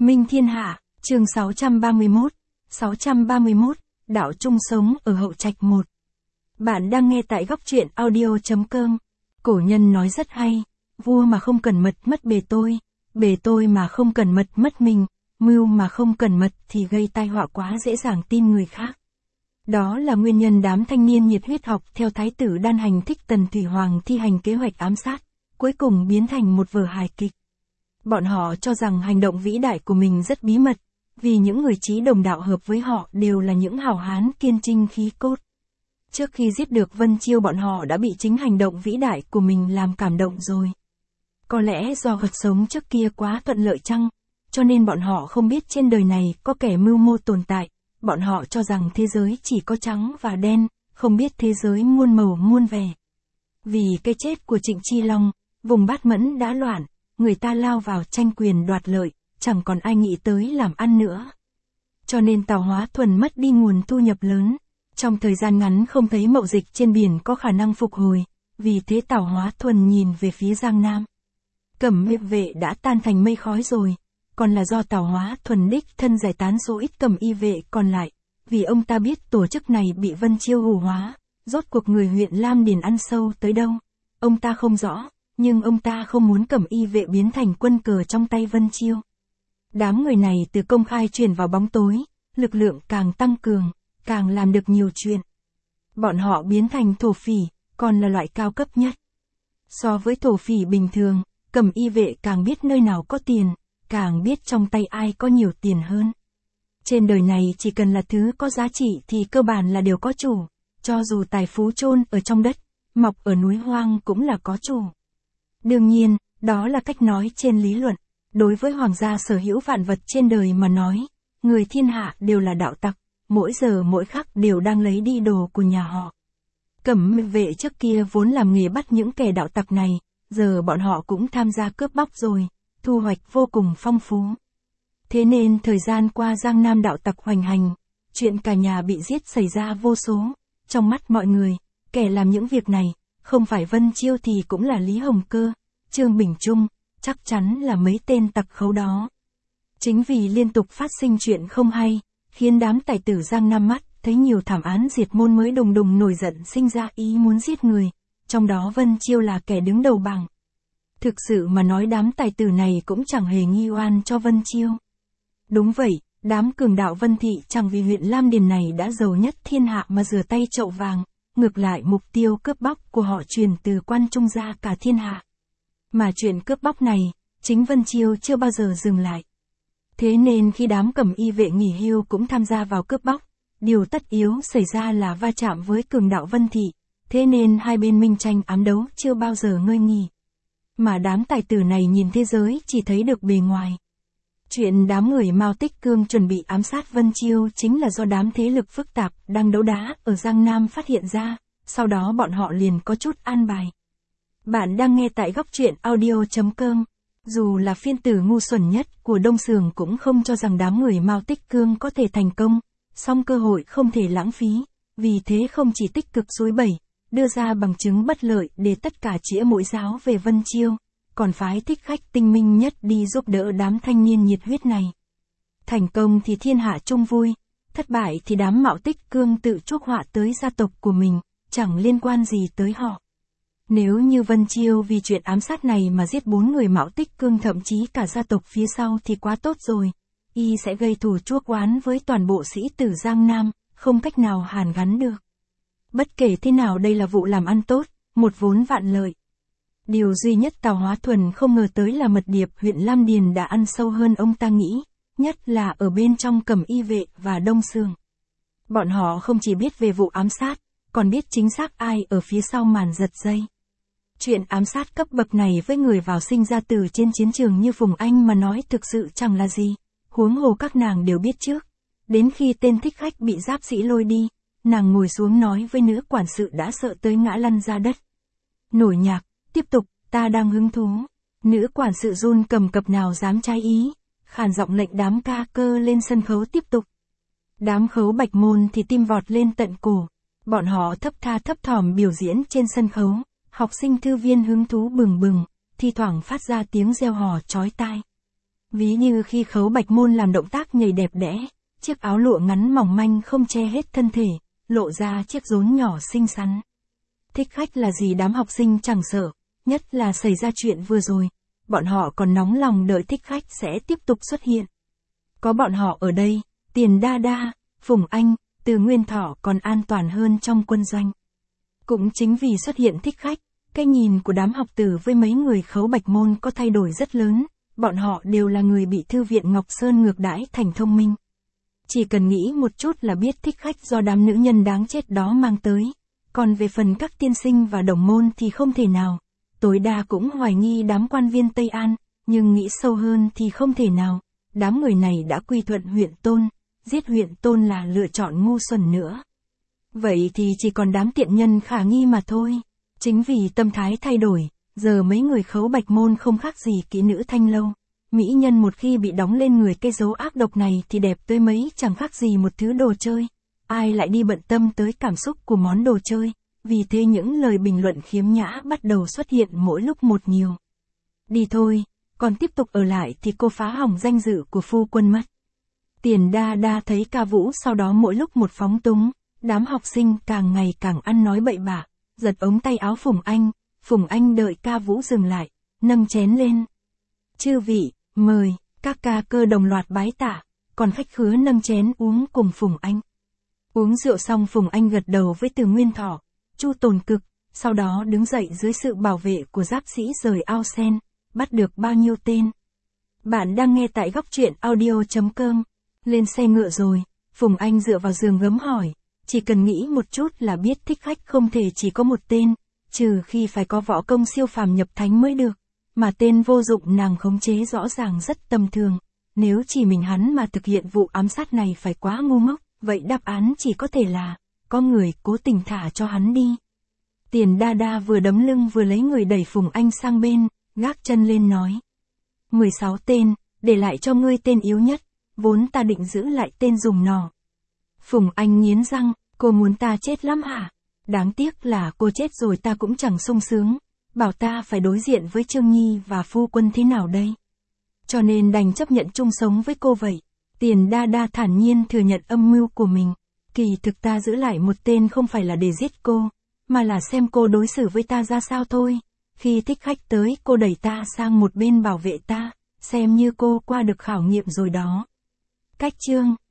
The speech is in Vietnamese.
Minh Thiên Hạ, chương 631, đạo chung sống ở Hậu Trạch 1. Bạn đang nghe tại góc truyện audio.com. Cổ nhân nói rất hay, vua mà không cẩn mật mất bề tôi mà không cẩn mật mất mình, mưu mà không cẩn mật thì gây tai họa quá dễ dàng tin người khác. Đó là nguyên nhân đám thanh niên nhiệt huyết học theo thái tử Đan Hành thích Tần Thủy Hoàng thi hành kế hoạch ám sát, cuối cùng biến thành một vở hài kịch. Bọn họ cho rằng hành động vĩ đại của mình rất bí mật, vì những người chí đồng đạo hợp với họ đều là những hảo hán kiên trinh khí cốt. Trước khi giết được Vân Chiêu bọn họ đã bị chính hành động vĩ đại của mình làm cảm động rồi. Có lẽ do vật sống trước kia quá thuận lợi chăng, cho nên bọn họ không biết trên đời này có kẻ mưu mô tồn tại, bọn họ cho rằng thế giới chỉ có trắng và đen, không biết thế giới muôn màu muôn vẻ. Vì cái chết của Trịnh Chi Long, vùng Bát Mẫn đã loạn, người ta lao vào tranh quyền đoạt lợi, chẳng còn ai nghĩ tới làm ăn nữa. Cho nên Tào Hóa Thuần mất đi nguồn thu nhập lớn, trong thời gian ngắn không thấy mậu dịch trên biển có khả năng phục hồi, vì thế Tào Hóa Thuần nhìn về phía Giang Nam. Cẩm Y vệ đã tan thành mây khói rồi, còn là do Tào Hóa Thuần đích thân giải tán số ít Cẩm Y vệ còn lại, vì ông ta biết tổ chức này bị Vân Chiêu hủ hóa, rốt cuộc người huyện Lam Điền ăn sâu tới đâu, ông ta không rõ, nhưng ông ta không muốn Cẩm Y vệ biến thành quân cờ trong tay Vân Chiêu. Đám người này từ công khai chuyển vào bóng tối, lực lượng càng tăng cường, càng làm được nhiều chuyện. Bọn họ biến thành thổ phỉ, còn là loại cao cấp nhất. So với thổ phỉ bình thường, Cẩm Y vệ càng biết nơi nào có tiền, càng biết trong tay ai có nhiều tiền hơn. Trên đời này chỉ cần là thứ có giá trị thì cơ bản là đều có chủ, cho dù tài phú chôn ở trong đất, mọc ở núi hoang cũng là có chủ. Đương nhiên, đó là cách nói trên lý luận. Đối với hoàng gia sở hữu vạn vật trên đời mà nói, người thiên hạ đều là đạo tặc, mỗi giờ mỗi khắc đều đang lấy đi đồ của nhà họ. Cẩm Y vệ trước kia vốn làm nghề bắt những kẻ đạo tặc này, giờ bọn họ cũng tham gia cướp bóc rồi, thu hoạch vô cùng phong phú. Thế nên thời gian qua Giang Nam đạo tặc hoành hành, chuyện cả nhà bị giết xảy ra vô số, trong mắt mọi người, kẻ làm những việc này, không phải Vân Chiêu thì cũng là Lý Hồng Cơ, Trương Bình Trung, chắc chắn là mấy tên tặc khấu đó. Chính vì liên tục phát sinh chuyện không hay, khiến đám tài tử Giang Nam mắt thấy nhiều thảm án diệt môn mới đùng đùng nổi giận sinh ra ý muốn giết người, trong đó Vân Chiêu là kẻ đứng đầu bảng. Thực sự mà nói đám tài tử này cũng chẳng hề nghi oan cho Vân Chiêu. Đúng vậy, đám cường đạo Vân Thị chẳng vì huyện Lam Điền này đã giàu nhất thiên hạ mà rửa tay chậu vàng, ngược lại mục tiêu cướp bóc của họ truyền từ quan trung ra cả thiên hạ. Mà chuyện cướp bóc này, chính Vân Chiêu chưa bao giờ dừng lại. Thế nên khi đám Cẩm Y vệ nghỉ hưu cũng tham gia vào cướp bóc, điều tất yếu xảy ra là va chạm với cường đạo Vân Thị, thế nên hai bên minh tranh ám đấu chưa bao giờ ngơi nghỉ. Mà đám tài tử này nhìn thế giới chỉ thấy được bề ngoài. Chuyện đám người Mao Tích Cương chuẩn bị ám sát Vân Chiêu chính là do đám thế lực phức tạp đang đấu đá ở Giang Nam phát hiện ra, sau đó bọn họ liền có chút an bài. Bạn đang nghe tại góc truyện audio.com. Dù là phiên tử ngu xuẩn nhất của Đông Sường cũng không cho rằng đám người Mao Tích Cương có thể thành công, song cơ hội không thể lãng phí, vì thế không chỉ tích cực xúi bẩy, đưa ra bằng chứng bất lợi để tất cả chĩa mũi giáo về Vân Chiêu, còn phái thích khách tinh minh nhất đi giúp đỡ đám thanh niên nhiệt huyết này. Thành công thì thiên hạ chung vui, thất bại thì đám Mao Tích Cương tự chuốc họa tới gia tộc của mình, chẳng liên quan gì tới họ. Nếu như Vân Chiêu vì chuyện ám sát này mà giết 4 người Mao Tích Cương thậm chí cả gia tộc phía sau thì quá tốt rồi, y sẽ gây thù chuốc oán với toàn bộ sĩ tử Giang Nam, không cách nào hàn gắn được. Bất kể thế nào đây là vụ làm ăn tốt, một vốn vạn lợi. Điều duy nhất Tào Hóa Thuần không ngờ tới là mật điệp huyện Lam Điền đã ăn sâu hơn ông ta nghĩ, nhất là ở bên trong Cẩm Y vệ và Đông Sường. Bọn họ không chỉ biết về vụ ám sát, còn biết chính xác ai ở phía sau màn giật dây. Chuyện ám sát cấp bậc này với người vào sinh ra từ trên chiến trường như Phùng Anh mà nói thực sự chẳng là gì, huống hồ các nàng đều biết trước. Đến khi tên thích khách bị Giáp Sĩ lôi đi, nàng ngồi xuống nói với nữ quản sự đã sợ tới ngã lăn ra đất. Nổi nhạc, tiếp tục, ta đang hứng thú. Nữ quản sự run cầm cập nào dám trái ý, khàn giọng lệnh đám ca cơ lên sân khấu tiếp tục. Đám khấu bạch môn thì tim vọt lên tận cổ, bọn họ thấp tha thấp thỏm biểu diễn trên sân khấu. Học sinh thư viên hứng thú bừng bừng, thi thoảng phát ra tiếng reo hò chói tai. Ví như khi Khấu Bạch Môn làm động tác nhảy đẹp đẽ, chiếc áo lụa ngắn mỏng manh không che hết thân thể, lộ ra chiếc rốn nhỏ xinh xắn. Thích khách là gì đám học sinh chẳng sợ, nhất là xảy ra chuyện vừa rồi, bọn họ còn nóng lòng đợi thích khách sẽ tiếp tục xuất hiện. Có bọn họ ở đây, Tiền Đa Đa, Phùng Anh, Từ Nguyên Thọ còn an toàn hơn trong quân doanh. Cũng chính vì xuất hiện thích khách, cái nhìn của đám học tử với mấy người Khấu Bạch Môn có thay đổi rất lớn, bọn họ đều là người bị Thư viện Ngọc Sơn ngược đãi thành thông minh. Chỉ cần nghĩ một chút là biết thích khách do đám nữ nhân đáng chết đó mang tới, còn về phần các tiên sinh và đồng môn thì không thể nào, tối đa cũng hoài nghi đám quan viên Tây An, nhưng nghĩ sâu hơn thì không thể nào, đám người này đã quy thuận huyện Tôn, giết huyện Tôn là lựa chọn ngu xuẩn nữa. Vậy thì chỉ còn đám tiện nhân khả nghi mà thôi. Chính vì tâm thái thay đổi, giờ mấy người Khấu Bạch Môn không khác gì kỹ nữ thanh lâu. Mỹ nhân một khi bị đóng lên người cái dấu ác độc này thì đẹp tới mấy chẳng khác gì một thứ đồ chơi. Ai lại đi bận tâm tới cảm xúc của món đồ chơi, vì thế những lời bình luận khiếm nhã bắt đầu xuất hiện mỗi lúc một nhiều. Đi thôi, còn tiếp tục ở lại thì cô phá hỏng danh dự của phu quân mất. Tiền Đa Đa thấy Ca Vũ sau đó mỗi lúc một phóng túng, đám học sinh càng ngày càng ăn nói bậy bạ, giật ống tay áo Phùng Anh đợi Ca Vũ dừng lại, nâng chén lên. Chư vị, mời, các ca cơ đồng loạt bái tạ, còn khách khứa nâng chén uống cùng Phùng Anh. Uống rượu xong Phùng Anh gật đầu với Từ Nguyên Thọ, Chu Tồn Cực, sau đó đứng dậy dưới sự bảo vệ của giáp sĩ rời ao sen, bắt được bao nhiêu tên. Bạn đang nghe tại góc truyện audio.com. Lên xe ngựa rồi, Phùng Anh dựa vào giường gấm hỏi, chỉ cần nghĩ một chút là biết thích khách không thể chỉ có một tên, trừ khi phải có võ công siêu phàm nhập thánh mới được, mà tên vô dụng nàng khống chế rõ ràng rất tầm thường, nếu chỉ mình hắn mà thực hiện vụ ám sát này phải quá ngu ngốc, vậy đáp án chỉ có thể là, có người cố tình thả cho hắn đi. Tiền Đa Đa vừa đấm lưng vừa lấy người đẩy Phùng Anh sang bên, gác chân lên nói. 16 tên, để lại cho ngươi tên yếu nhất, vốn ta định giữ lại tên dùng nỏ. Phùng Anh nghiến răng, cô muốn ta chết lắm hả? Đáng tiếc là cô chết rồi ta cũng chẳng sung sướng, bảo ta phải đối diện với Trương Nhi và phu quân thế nào đây? Cho nên đành chấp nhận chung sống với cô vậy. Tiền Đa Đa thản nhiên thừa nhận âm mưu của mình. Kỳ thực ta giữ lại một tên không phải là để giết cô, mà là xem cô đối xử với ta ra sao thôi. Khi thích khách tới cô đẩy ta sang một bên bảo vệ ta, xem như cô qua được khảo nghiệm rồi đó. Cách chương